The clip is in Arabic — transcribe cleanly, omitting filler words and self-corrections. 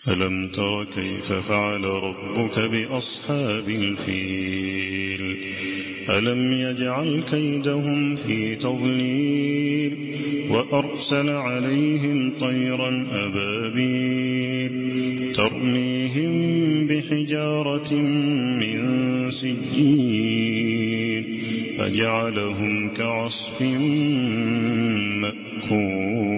ألم تر كيف فعل ربك بأصحاب الفيل ألم يجعل كيدهم في تضليل وأرسل عليهم طيرا أبابيل ترميهم بحجارة من سجيل فجعلهم كعصف مأكول.